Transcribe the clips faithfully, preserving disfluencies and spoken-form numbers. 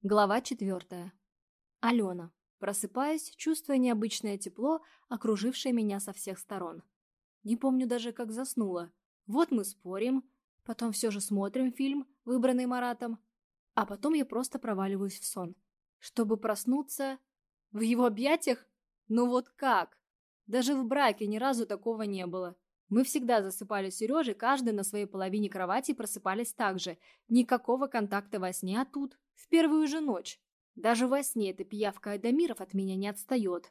Глава четвертая. Алена. Просыпаюсь, чувствуя необычное тепло, окружившее меня со всех сторон. Не помню даже, как заснула. Вот мы спорим, потом все же смотрим фильм, выбранный Маратом, а потом я просто проваливаюсь в сон. Чтобы проснуться в его объятиях? Ну вот как? Даже в браке ни разу такого не было. Мы всегда засыпали с Сережей, каждый на своей половине кровати, и просыпались так же. Никакого контакта во сне, а тут, в первую же ночь. Даже во сне эта пиявка Айдамиров от меня не отстает.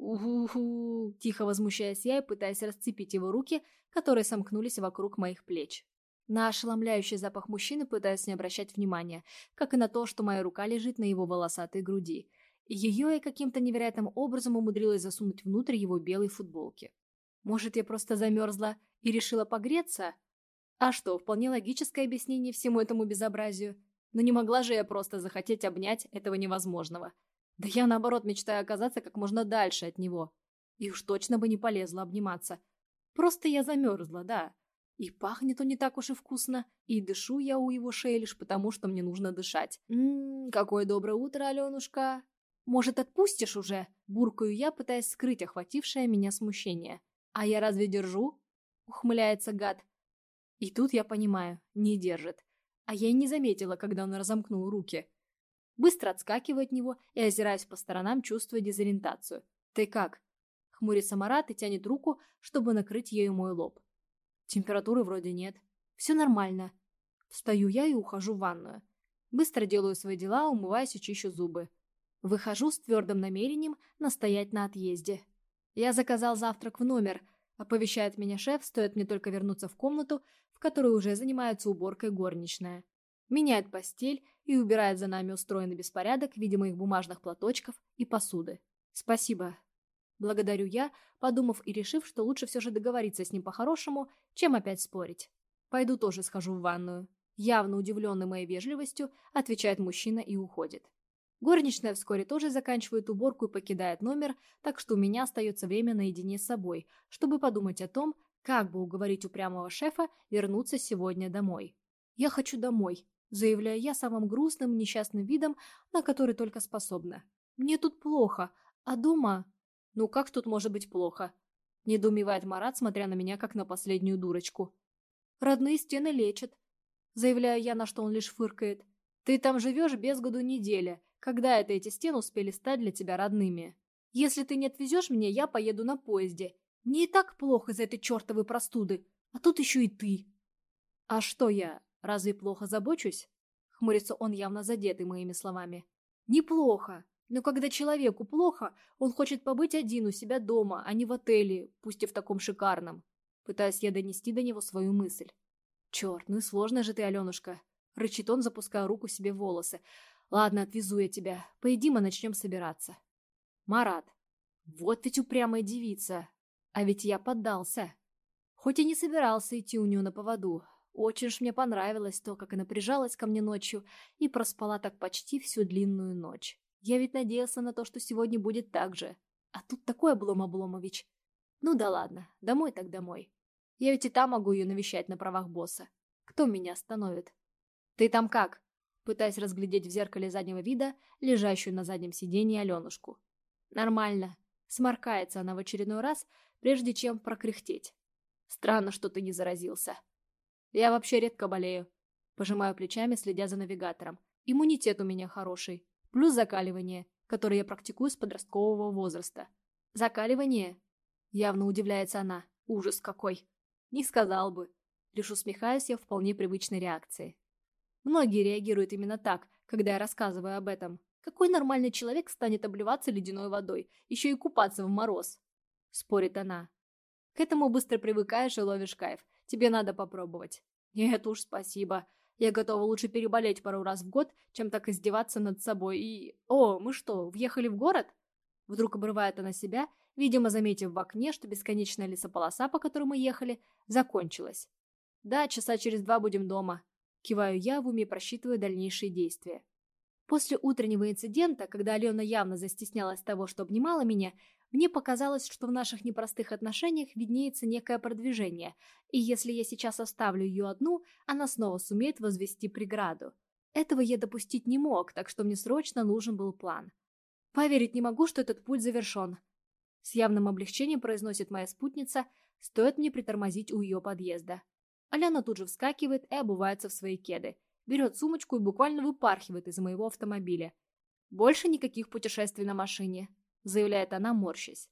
«Уху-ху!» – тихо возмущаясь я и пытаясь расцепить его руки, которые сомкнулись вокруг моих плеч. На ошеломляющий запах мужчины пытаюсь не обращать внимания, как и на то, что моя рука лежит на его волосатой груди. Ее я каким-то невероятным образом умудрилась засунуть внутрь его белой футболки. Может, я просто замерзла и решила погреться? А что, вполне логическое объяснение всему этому безобразию. Но не могла же я просто захотеть обнять этого невозможного. Да я, наоборот, мечтаю оказаться как можно дальше от него. И уж точно бы не полезла обниматься. Просто я замерзла, да. И пахнет он не так уж и вкусно, и дышу я у его шеи лишь потому, что мне нужно дышать. «Ммм, какое доброе утро, Аленушка!» «Может, отпустишь уже?» – буркаю я, пытаясь скрыть охватившее меня смущение. «А я разве держу?» – ухмыляется гад. И тут я понимаю, не держит. А я и не заметила, когда он разомкнул руки. Быстро отскакиваю от него и озираюсь по сторонам, чувствуя дезориентацию. «Ты как?» – хмурится Марат и тянет руку, чтобы накрыть ею мой лоб. Температуры вроде нет. Все нормально. Встаю я и ухожу в ванную. Быстро делаю свои дела, умываюсь и чищу зубы. Выхожу с твердым намерением настоять на отъезде. «Я заказал завтрак в номер», — оповещает меня шеф, стоит мне только вернуться в комнату, в которой уже занимается уборкой горничная. Меняет постель и убирает за нами устроенный беспорядок в виде моих бумажных платочков и посуды. «Спасибо». Благодарю я, подумав и решив, что лучше все же договориться с ним по-хорошему, чем опять спорить. «Пойду тоже схожу в ванную». Явно удивленный моей вежливостью, отвечает мужчина и уходит. Горничная вскоре тоже заканчивает уборку и покидает номер, так что у меня остается время наедине с собой, чтобы подумать о том, как бы уговорить упрямого шефа вернуться сегодня домой. «Я хочу домой», — заявляю я самым грустным, несчастным видом, на который только способна. «Мне тут плохо, а дома...» «Ну как тут может быть плохо?» — недоумевает Марат, смотря на меня, как на последнюю дурочку. «Родные стены лечат», — заявляю я, на что он лишь фыркает. «Ты там живешь без году неделя. Когда это эти стены успели стать для тебя родными? Если ты не отвезешь меня, я поеду на поезде. Мне и так плохо из-за этой чертовой простуды, а тут еще и ты». «А что я, разве плохо забочусь?» — хмурится он, явно задетый моими словами. «Неплохо. Но когда человеку плохо, он хочет побыть один у себя дома, а не в отеле, пусть и в таком шикарном». Пытаюсь я донести до него свою мысль. «Черт, ну и сложно же ты, Аленушка», — рычит он, запуская руку себе в волосы. «Ладно, отвезу я тебя. Поедим и начнем собираться». «Марат, вот ведь упрямая девица. А ведь я поддался. Хоть и не собирался идти у нее на поводу. Очень уж мне понравилось то, как она прижалась ко мне ночью и проспала так почти всю длинную ночь. Я ведь надеялся на то, что сегодня будет так же. А тут такой облом Обломович. Ну да ладно, домой так домой. Я ведь и там могу ее навещать на правах босса. Кто меня остановит? Ты там как?» Пытаясь разглядеть в зеркале заднего вида лежащую на заднем сиденье Аленушку. «Нормально». Сморкается она в очередной раз, прежде чем прокряхтеть. «Странно, что ты не заразился». «Я вообще редко болею». Пожимаю плечами, следя за навигатором. «Иммунитет у меня хороший. Плюс закаливание, которое я практикую с подросткового возраста». «Закаливание?» Явно удивляется она. «Ужас какой!» «Не сказал бы». Лишь усмехаюсь я вполне привычной реакции. Многие реагируют именно так, когда я рассказываю об этом. Какой нормальный человек станет обливаться ледяной водой, еще и купаться в мороз? Спорит она. К этому быстро привыкаешь и ловишь кайф. Тебе надо попробовать. Нет уж, спасибо. Я готова лучше переболеть пару раз в год, чем так издеваться над собой и... О, мы что, въехали в город? Вдруг обрывает она себя, видимо, заметив в окне, что бесконечная лесополоса, по которой мы ехали, закончилась. Да, часа через два будем дома. Киваю я, в уме просчитывая дальнейшие действия. После утреннего инцидента, когда Алена явно застеснялась того, что обнимала меня, мне показалось, что в наших непростых отношениях виднеется некое продвижение, и если я сейчас оставлю ее одну, она снова сумеет возвести преграду. Этого я допустить не мог, так что мне срочно нужен был план. Поверить не могу, что этот путь завершен. С явным облегчением произносит моя спутница, стоит мне притормозить у ее подъезда. Аляна тут же вскакивает и обувается в свои кеды, берет сумочку и буквально выпархивает из моего автомобиля. «Больше никаких путешествий на машине», — заявляет она, морщась.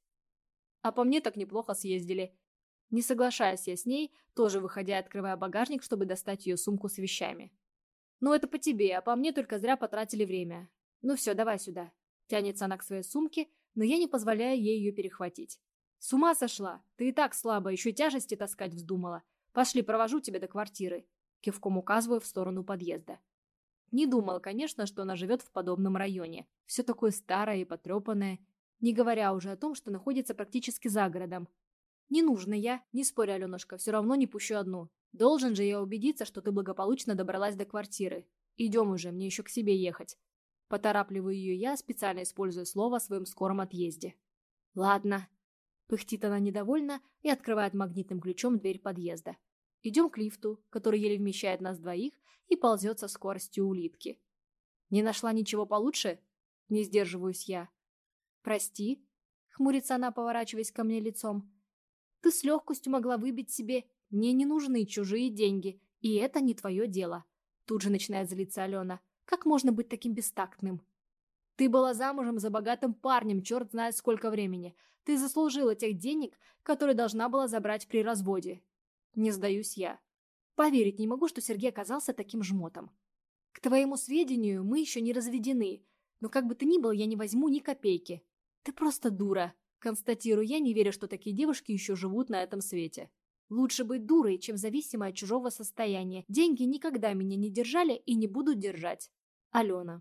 А по мне так неплохо съездили. Не соглашаясь я с ней, тоже выходя и открывая багажник, чтобы достать ее сумку с вещами. «Ну это по тебе, а по мне только зря потратили время. Ну все, давай сюда». Тянется она к своей сумке, но я не позволяю ей ее перехватить. «С ума сошла? Ты и так слабо, еще тяжести таскать вздумала. Пошли, провожу тебя до квартиры». Кивком указываю в сторону подъезда. Не думала, конечно, что она живет в подобном районе. Все такое старое и потрепанное, не говоря уже о том, что находится практически за городом. «Не нужно я, не спорь, Аленушка, все равно не пущу одну. Должен же я убедиться, что ты благополучно добралась до квартиры. Идем уже, мне еще к себе ехать». Поторапливаю ее я, специально используя слово о своем скором отъезде. «Ладно». Пыхтит она недовольно и открывает магнитным ключом дверь подъезда. Идем к лифту, который еле вмещает нас двоих и ползет со скоростью улитки. «Не нашла ничего получше?» Не сдерживаюсь я. «Прости», — хмурится она, поворачиваясь ко мне лицом. «Ты с легкостью могла выбить себе. Мне не нужны чужие деньги, и это не твое дело». Тут же начинает злиться Алена. «Как можно быть таким бестактным?» «Ты была замужем за богатым парнем, черт знает сколько времени. Ты заслужила тех денег, которые должна была забрать при разводе». Не сдаюсь я. Поверить не могу, что Сергей оказался таким жмотом. К твоему сведению, мы еще не разведены, но как бы то ни было, я не возьму ни копейки. Ты просто дура. Констатирую я, не веря, что такие девушки еще живут на этом свете. Лучше быть дурой, чем зависимой от чужого состояния. Деньги никогда меня не держали и не будут держать. Алена.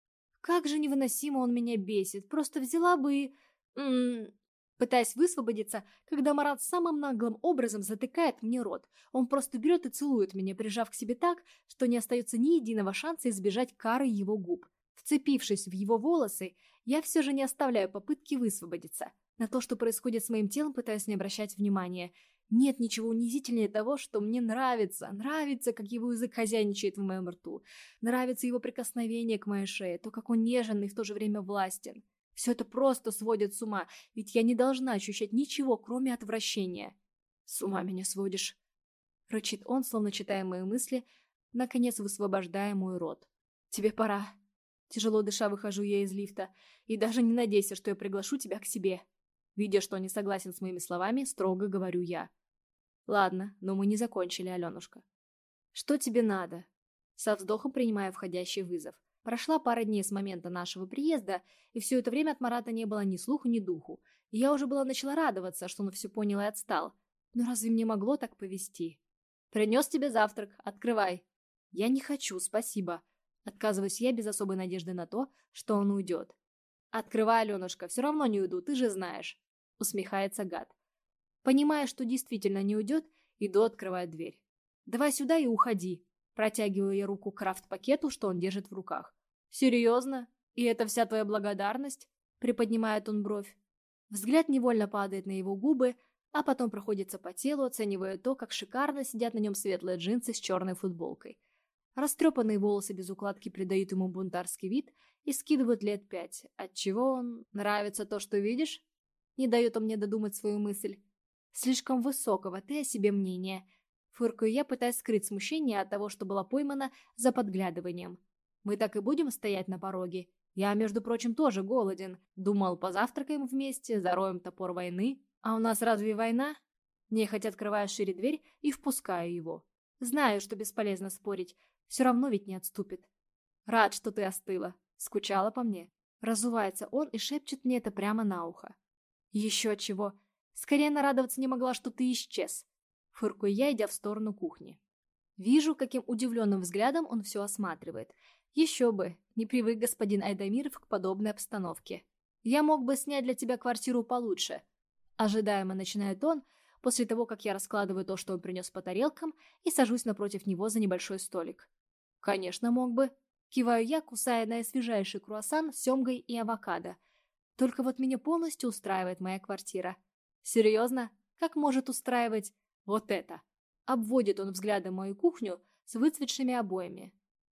Как же невыносимо он меня бесит. Просто взяла бы и... М -м, пытаясь высвободиться, когда Марат самым наглым образом затыкает мне рот. Он просто берет и целует меня, прижав к себе так, что не остается ни единого шанса избежать кары его губ. Вцепившись в его волосы, я все же не оставляю попытки высвободиться. На то, что происходит с моим телом, пытаюсь не обращать внимания. Нет ничего унизительнее того, что мне нравится. Нравится, как его язык хозяйничает в моем рту. Нравится его прикосновение к моей шее, то, как он нежен и в то же время властен. Все это просто сводит с ума, ведь я не должна ощущать ничего, кроме отвращения. «С ума меня сводишь», — рычит он, словно читая мои мысли, наконец высвобождая мой рот. «Тебе пора». Тяжело дыша, выхожу я из лифта. «И даже не надейся, что я приглашу тебя к себе». Видя, что он не согласен с моими словами, строго говорю я. «Ладно, но мы не закончили, Аленушка». «Что тебе надо?» Со вздохом принимаю входящий вызов. Прошла пара дней с момента нашего приезда, и все это время от Марата не было ни слуху, ни духу. И я уже была начала радоваться, что он все понял и отстал. Но разве мне могло так повести? «Принес тебе завтрак, открывай». «Я не хочу, спасибо». Отказываюсь я без особой надежды на то, что он уйдет. «Открывай, Аленушка, все равно не уйду, ты же знаешь», — усмехается гад. Понимая, что действительно не уйдет, иду открывать дверь. «Давай сюда и уходи». Протягиваю я руку к крафт-пакету, что он держит в руках. «Серьезно? И это вся твоя благодарность?» Приподнимает он бровь. Взгляд невольно падает на его губы, а потом проходится по телу, оценивая то, как шикарно сидят на нем светлые джинсы с черной футболкой. Растрепанные волосы без укладки придают ему бунтарский вид и скидывают лет пять. Отчего он... Нравится то, что видишь? Не дает он мне додумать свою мысль. Слишком высокого ты о себе мнения. Фыркаю я, пытаясь скрыть смущение от того, что была поймана за подглядыванием. Мы так и будем стоять на пороге? Я, между прочим, тоже голоден. Думал, позавтракаем вместе, зароем топор войны. А у нас разве война? Нехотя открываю шире дверь и впускаю его. Знаю, что бесполезно спорить. Все равно ведь не отступит. Рад, что ты остыла. Скучала по мне. Разувается он и шепчет мне это прямо на ухо. Еще чего. Скорее нарадоваться не могла, что ты исчез. Фыркаю я, идя в сторону кухни. Вижу, каким удивленным взглядом он все осматривает. Еще бы, не привык господин Айдамиров к подобной обстановке. Я мог бы снять для тебя квартиру получше. Ожидаемо начинает он, после того, как я раскладываю то, что он принес по тарелкам, и сажусь напротив него за небольшой столик. Конечно, мог бы. Киваю я, кусая наисвежайший круассан с семгой и авокадо. Только вот меня полностью устраивает моя квартира. Серьезно? Как может устраивать вот это? Обводит он взглядом мою кухню с выцветшими обоями.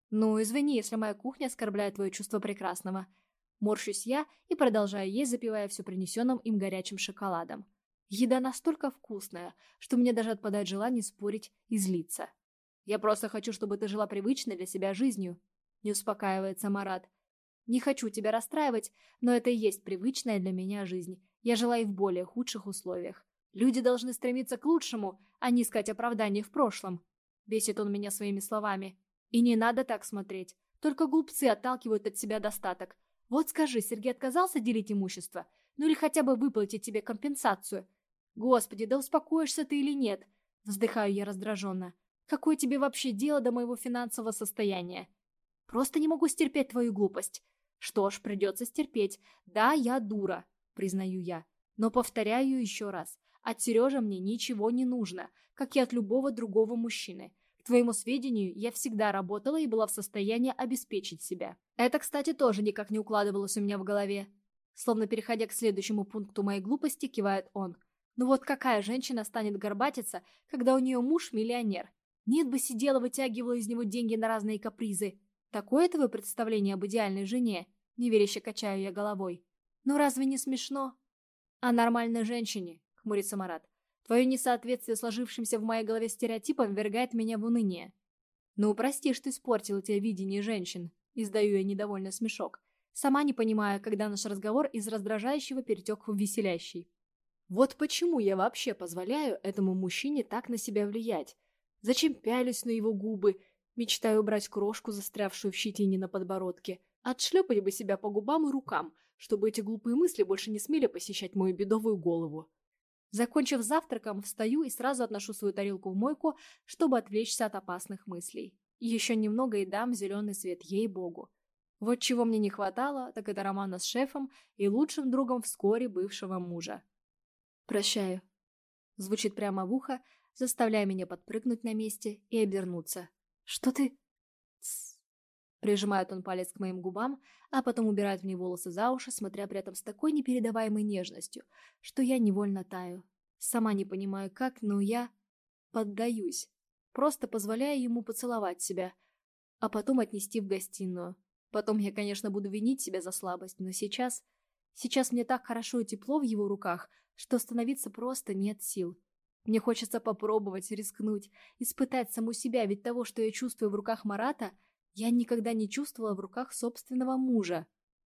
Ну, извини, если моя кухня оскорбляет твое чувство прекрасного. Морщусь я и продолжаю есть, запивая все принесенным им горячим шоколадом. Еда настолько вкусная, что мне даже отпадает желание спорить и злиться. Я просто хочу, чтобы ты жила привычной для себя жизнью. Не успокаивается Марат. Не хочу тебя расстраивать, но это и есть привычная для меня жизнь. Я жила и в более худших условиях. Люди должны стремиться к лучшему, а не искать оправданий в прошлом. Бесит он меня своими словами. И не надо так смотреть. Только глупцы отталкивают от себя достаток. Вот скажи, Сергей отказался делить имущество? Ну или хотя бы выплатить тебе компенсацию? Господи, да успокоишься ты или нет? Вздыхаю я раздраженно. Какое тебе вообще дело до моего финансового состояния? Просто не могу стерпеть твою глупость. Что ж, придется стерпеть. Да, я дура, признаю я. Но повторяю еще раз. От Сережи мне ничего не нужно, как и от любого другого мужчины. К твоему сведению, я всегда работала и была в состоянии обеспечить себя. Это, кстати, тоже никак не укладывалось у меня в голове. Словно переходя к следующему пункту моей глупости, кивает он. Ну вот какая женщина станет горбатиться, когда у нее муж миллионер? Нет бы сидела, вытягивала из него деньги на разные капризы. Такое твое представление об идеальной жене? Неверяще качаю я головой. Ну разве не смешно? А нормальной женщине, хмурится Марат. Твое несоответствие сложившимся в моей голове стереотипам ввергает меня в уныние. Ну прости, что испортила тебе видение женщин. Издаю я недовольный смешок. Сама не понимая, когда наш разговор из раздражающего перетек в веселящий. Вот почему я вообще позволяю этому мужчине так на себя влиять? Зачем пялюсь на его губы? Мечтаю убрать крошку, застрявшую в щетине на подбородке. Отшлепать бы себя по губам и рукам, чтобы эти глупые мысли больше не смели посещать мою бедовую голову. Закончив завтраком, встаю и сразу отношу свою тарелку в мойку, чтобы отвлечься от опасных мыслей. Еще немного и дам зеленый свет, ей-богу. Вот чего мне не хватало, так это романа с шефом и лучшим другом вскоре бывшего мужа. «Прощаю», — звучит прямо в ухо, заставляя меня подпрыгнуть на месте и обернуться. «Что ты?» «Тссс», — прижимает он палец к моим губам, а потом убирает мне волосы за уши, смотря при этом с такой непередаваемой нежностью, что я невольно таю. Сама не понимаю как, но я поддаюсь, просто позволяя ему поцеловать себя, а потом отнести в гостиную. Потом я, конечно, буду винить себя за слабость, но сейчас... Сейчас мне так хорошо и тепло в его руках, что остановиться просто нет сил. Мне хочется попробовать, рискнуть, испытать саму себя, ведь того, что я чувствую в руках Марата, я никогда не чувствовала в руках собственного мужа.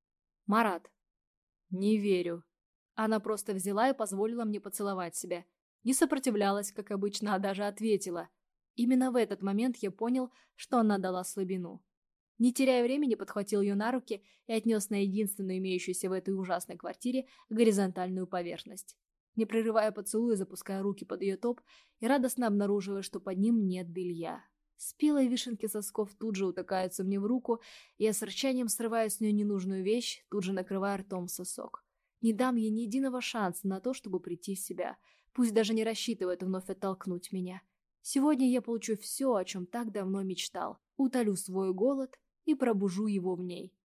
Марат. Не верю. Она просто взяла и позволила мне поцеловать себя. Не сопротивлялась, как обычно, а даже ответила. Именно в этот момент я понял, что она дала слабину. Не теряя времени, подхватил ее на руки и отнес на единственную имеющуюся в этой ужасной квартире горизонтальную поверхность. Не прерывая поцелуя, запуская руки под ее топ и радостно обнаруживая, что под ним нет белья. Спелые вишенки сосков тут же утыкаются мне в руку, и я с рычанием срываю с нее ненужную вещь, тут же накрывая ртом сосок. Не дам ей ни единого шанса на то, чтобы прийти в себя, пусть даже не рассчитывает вновь оттолкнуть меня. Сегодня я получу все, о чем так давно мечтал, утолю свой голод и пробужу его в ней.